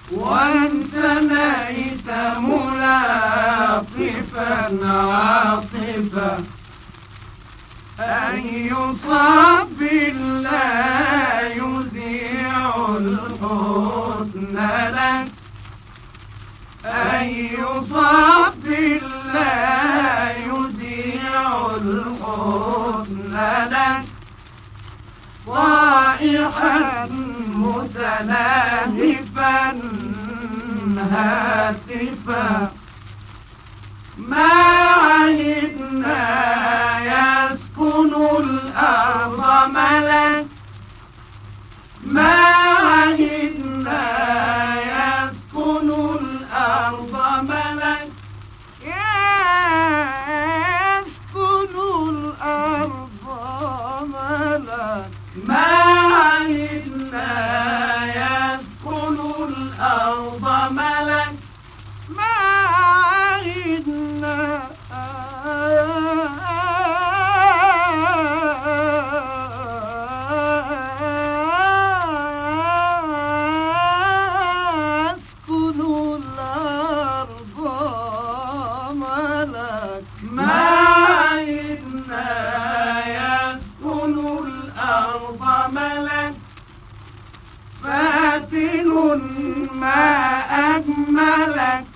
وانثنيت ملاطفا عاطفا، أي صف لا يذيع الحسن لك، أي صف لا يذيع الحسن لك، صائحا متلهفا هاتفا، ما عهدنا يسكن الأرض ملك، ما عهدنا يسكن الأرض ملك، يسكن الأرض ملك، ما عهدنا يسكن الأرض ملك، ما عهدنا يسكن الأرض ملك، ما عهدنا يسكن الأرض ملك، فاتن ما أجملك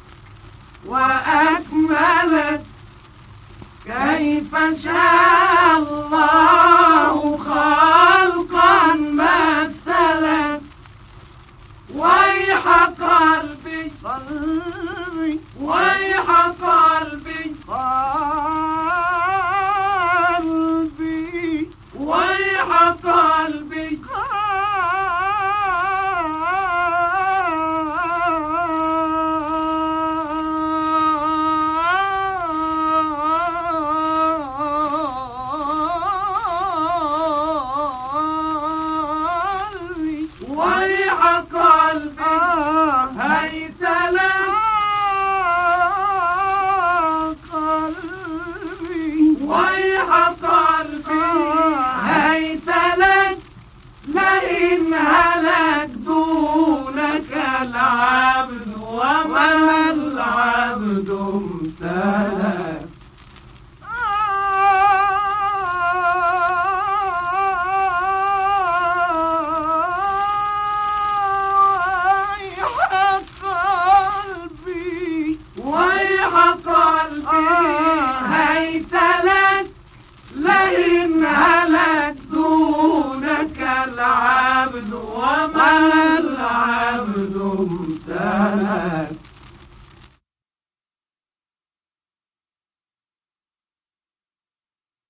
وأكملك، كيف شاء الله خلقا مثلك، ويح قلبي قلبي، ويح قلبي قلبي، ويح قلبي ويح قلبي هيت لك قلبي، ويح قلبي هيت لك، لئن هلك دونك العبد وما العبد امتلك. ويح قلبي هيت لك، لئن هلك دونك العبد وما العبد امتلك.